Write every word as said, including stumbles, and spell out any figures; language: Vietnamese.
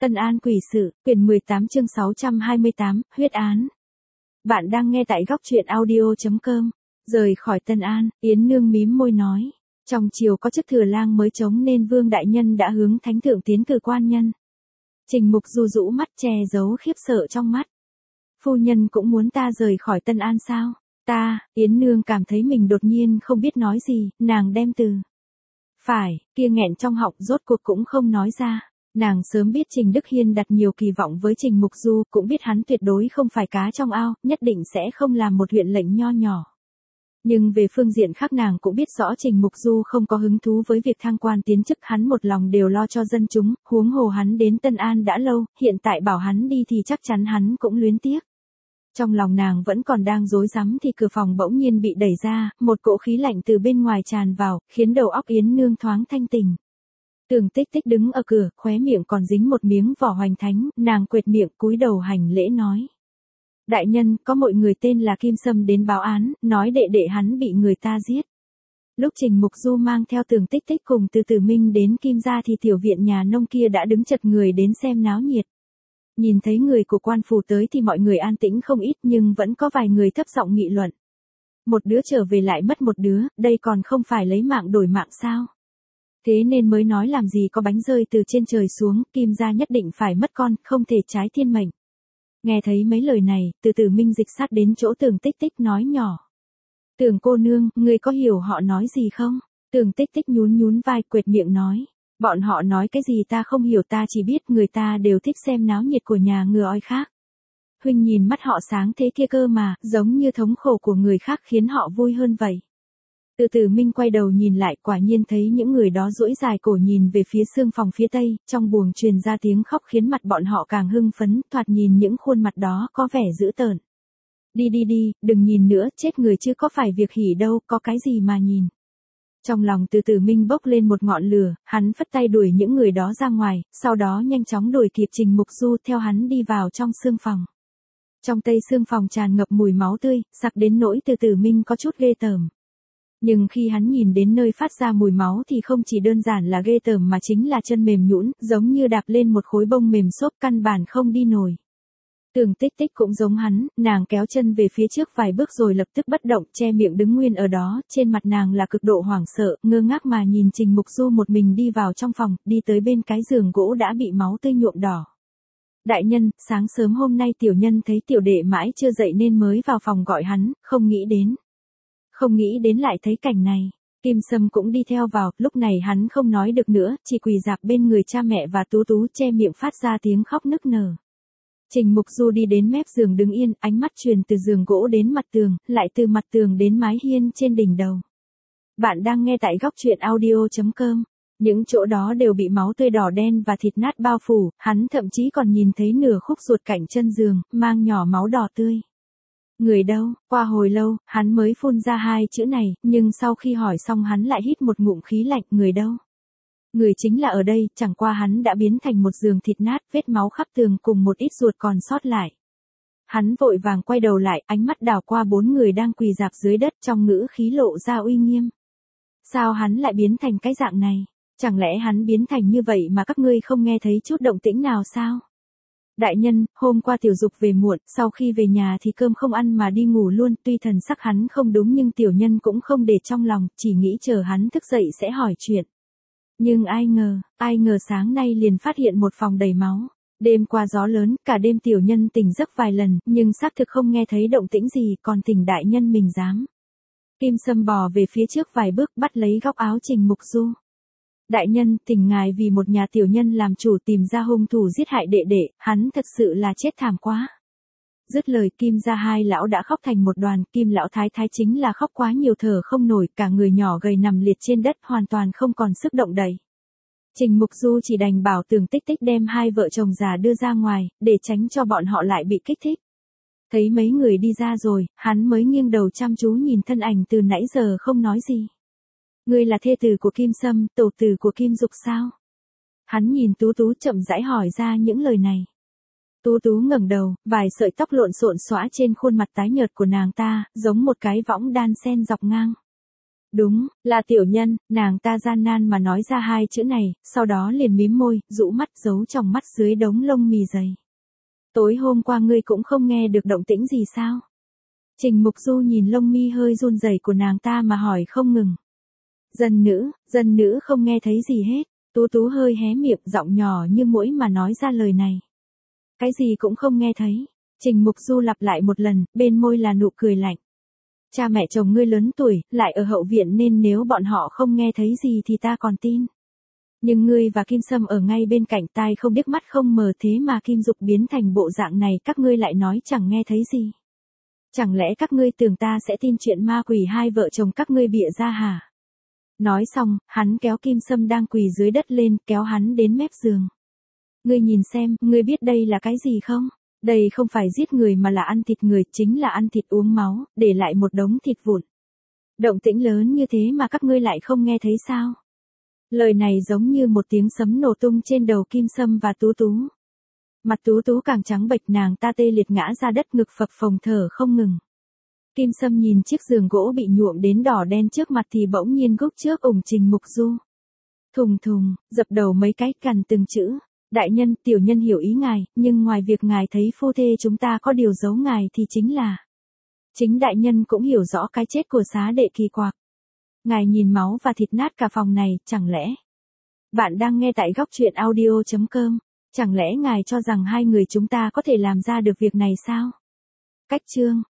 Tân An quỷ sự, quyển mười tám chương sáu trăm hai mươi tám, huyết án. Bạn đang nghe tại góc truyện audio chấm com. Rời khỏi Tân An, Yến Nương mím môi nói. Trong chiều có chức thừa lang mới trống nên Vương Đại Nhân đã hướng Thánh Thượng tiến cử quan nhân. Trình Mục Du rũ mắt che giấu khiếp sợ trong mắt. Phu nhân cũng muốn ta rời khỏi Tân An sao? Ta, Yến Nương cảm thấy mình đột nhiên không biết nói gì, nàng đem từ. Phải, kia nghẹn trong họng rốt cuộc cũng không nói ra. Nàng sớm biết Trình Đức Hiên đặt nhiều kỳ vọng với Trình Mục Du, cũng biết hắn tuyệt đối không phải cá trong ao, nhất định sẽ không làm một huyện lệnh nho nhỏ. Nhưng về phương diện khác nàng cũng biết rõ Trình Mục Du không có hứng thú với việc thăng quan tiến chức, hắn một lòng đều lo cho dân chúng, huống hồ hắn đến Tân An đã lâu, hiện tại bảo hắn đi thì chắc chắn hắn cũng luyến tiếc. Trong lòng nàng vẫn còn đang rối rắm thì cửa phòng bỗng nhiên bị đẩy ra, một cỗ khí lạnh từ bên ngoài tràn vào, khiến đầu óc Yến Nương thoáng thanh tỉnh. Tường Tích Tích đứng ở cửa, khóe miệng còn dính một miếng vỏ hoành thánh, nàng quệt miệng cúi đầu hành lễ nói. Đại nhân, có một người tên là Kim Sâm đến báo án, nói đệ đệ hắn bị người ta giết. Lúc Trình Mục Du mang theo Tường Tích Tích cùng Từ Tử Minh đến Kim gia thì tiểu viện nhà nông kia đã đứng chật người đến xem náo nhiệt. Nhìn thấy người của quan phủ tới thì mọi người an tĩnh không ít nhưng vẫn có vài người thấp giọng nghị luận. Một đứa trở về lại mất một đứa, đây còn không phải lấy mạng đổi mạng sao? Thế nên mới nói làm gì có bánh rơi từ trên trời xuống, Kim gia nhất định phải mất con, không thể trái thiên mệnh. Nghe thấy mấy lời này, Từ Tử Minh dịch sát đến chỗ Tường Tích Tích nói nhỏ. Tường cô nương, ngươi có hiểu họ nói gì không? Tường Tích Tích nhún nhún vai quệt miệng nói. Bọn họ nói cái gì ta không hiểu, ta chỉ biết người ta đều thích xem náo nhiệt của nhà ngựa oi khác. Huynh nhìn mắt họ sáng thế kia cơ mà, giống như thống khổ của người khác khiến họ vui hơn vậy. Từ Tử Minh quay đầu nhìn lại, quả nhiên thấy những người đó duỗi dài cổ nhìn về phía xương phòng phía tây, trong buồng truyền ra tiếng khóc khiến mặt bọn họ càng hưng phấn, thoạt nhìn những khuôn mặt đó có vẻ dữ tợn. Đi đi đi, đừng nhìn nữa, chết người chứ có phải việc hỉ đâu, có cái gì mà nhìn. Trong lòng Từ Tử Minh bốc lên một ngọn lửa, hắn phất tay đuổi những người đó ra ngoài, sau đó nhanh chóng đuổi kịp Trình Mục Du theo hắn đi vào trong xương phòng. Trong tây xương phòng tràn ngập mùi máu tươi, sặc đến nỗi Từ Tử Minh có chút ghê tởm. Nhưng khi hắn nhìn đến nơi phát ra mùi máu thì không chỉ đơn giản là ghê tởm mà chính là chân mềm nhũn, giống như đạp lên một khối bông mềm xốp, căn bản không đi nổi. Tường Tích Tích cũng giống hắn, nàng kéo chân về phía trước vài bước rồi lập tức bất động, che miệng đứng nguyên ở đó, trên mặt nàng là cực độ hoảng sợ, ngơ ngác mà nhìn Trình Mục Du một mình đi vào trong phòng, đi tới bên cái giường gỗ đã bị máu tươi nhuộm đỏ. Đại nhân, sáng sớm hôm nay tiểu nhân thấy tiểu đệ mãi chưa dậy nên mới vào phòng gọi hắn, không nghĩ đến. Không nghĩ đến lại thấy cảnh này. Kim Sâm cũng đi theo vào, lúc này hắn không nói được nữa, chỉ quỳ rạp bên người cha mẹ và Tú Tú che miệng phát ra tiếng khóc nức nở. Trình Mục Du đi đến mép giường đứng yên, ánh mắt truyền từ giường gỗ đến mặt tường, lại từ mặt tường đến mái hiên trên đỉnh đầu. Bạn đang nghe tại góc truyện audio chấm com. Những chỗ đó đều bị máu tươi đỏ đen và thịt nát bao phủ, hắn thậm chí còn nhìn thấy nửa khúc ruột cạnh chân giường, mang nhỏ máu đỏ tươi. Người đâu? Qua hồi lâu, hắn mới phun ra hai chữ này, nhưng sau khi hỏi xong hắn lại hít một ngụm khí lạnh, người đâu? Người chính là ở đây, chẳng qua hắn đã biến thành một giường thịt nát, vết máu khắp tường cùng một ít ruột còn sót lại. Hắn vội vàng quay đầu lại, ánh mắt đảo qua bốn người đang quỳ rạp dưới đất, trong ngữ khí lộ ra uy nghiêm. Sao hắn lại biến thành cái dạng này? Chẳng lẽ hắn biến thành như vậy mà các ngươi không nghe thấy chút động tĩnh nào sao? Đại nhân, hôm qua Tiểu Dục về muộn, sau khi về nhà thì cơm không ăn mà đi ngủ luôn, tuy thần sắc hắn không đúng nhưng tiểu nhân cũng không để trong lòng, chỉ nghĩ chờ hắn thức dậy sẽ hỏi chuyện. Nhưng ai ngờ, ai ngờ sáng nay liền phát hiện một phòng đầy máu. Đêm qua gió lớn, cả đêm tiểu nhân tỉnh giấc vài lần, nhưng xác thực không nghe thấy động tĩnh gì, còn tỉnh đại nhân mình dám. Kim Sâm bò về phía trước vài bước bắt lấy góc áo Trình Mục Du. Đại nhân, tình ngài vì một nhà tiểu nhân làm chủ tìm ra hung thủ giết hại đệ đệ, hắn thật sự là chết thảm quá. Dứt lời Kim gia hai lão đã khóc thành một đoàn, Kim lão thái thái chính là khóc quá nhiều thở không nổi, cả người nhỏ gầy nằm liệt trên đất hoàn toàn không còn sức động đậy. Trình Mục Du chỉ đành bảo Tường Tích Tích đem hai vợ chồng già đưa ra ngoài, để tránh cho bọn họ lại bị kích thích. Thấy mấy người đi ra rồi, hắn mới nghiêng đầu chăm chú nhìn thân ảnh từ nãy giờ không nói gì. Ngươi là thê tử của Kim Sâm, tổ tử của Kim Dục sao? Hắn nhìn Tú Tú chậm rãi hỏi ra những lời này. Tú Tú ngẩng đầu, vài sợi tóc lộn xộn xõa trên khuôn mặt tái nhợt của nàng ta, giống một cái võng đan sen dọc ngang. Đúng, là tiểu nhân, nàng ta gian nan mà nói ra hai chữ này, sau đó liền mím môi, rũ mắt giấu trong mắt dưới đống lông mì dày. Tối hôm qua ngươi cũng không nghe được động tĩnh gì sao? Trình Mục Du nhìn lông mi hơi run rẩy của nàng ta mà hỏi không ngừng. Dân nữ, dân nữ không nghe thấy gì hết, Tú Tú hơi hé miệng giọng nhỏ như muỗi mà nói ra lời này. Cái gì cũng không nghe thấy, Trình Mục Du lặp lại một lần, bên môi là nụ cười lạnh. Cha mẹ chồng ngươi lớn tuổi, lại ở hậu viện nên nếu bọn họ không nghe thấy gì thì ta còn tin. Nhưng ngươi và Kim Sâm ở ngay bên cạnh, tai không điếc mắt không mờ, thế mà Kim Dục biến thành bộ dạng này các ngươi lại nói chẳng nghe thấy gì. Chẳng lẽ các ngươi tưởng ta sẽ tin chuyện ma quỷ hai vợ chồng các ngươi bịa ra hả? Nói xong, hắn kéo Kim Sâm đang quỳ dưới đất lên, kéo hắn đến mép giường. Ngươi nhìn xem, ngươi biết đây là cái gì không? Đây không phải giết người mà là ăn thịt người, chính là ăn thịt uống máu, để lại một đống thịt vụn. Động tĩnh lớn như thế mà các ngươi lại không nghe thấy sao? Lời này giống như một tiếng sấm nổ tung trên đầu Kim Sâm và Tú Tú. Mặt Tú Tú càng trắng bệch, nàng ta tê liệt ngã ra đất, ngực phập phồng thở không ngừng. Kim Sâm nhìn chiếc giường gỗ bị nhuộm đến đỏ đen trước mặt thì bỗng nhiên gúc trước ủng Trình Mục Du. Thùng thùng, dập đầu mấy cái cằn từng chữ. Đại nhân, tiểu nhân hiểu ý ngài, nhưng ngoài việc ngài thấy phu thê chúng ta có điều giấu ngài thì chính là... Chính đại nhân cũng hiểu rõ cái chết của xá đệ kỳ quặc. Ngài nhìn máu và thịt nát cả phòng này, chẳng lẽ... Bạn đang nghe tại góc truyện audio chấm com. Chẳng lẽ ngài cho rằng hai người chúng ta có thể làm ra được việc này sao? Cách chương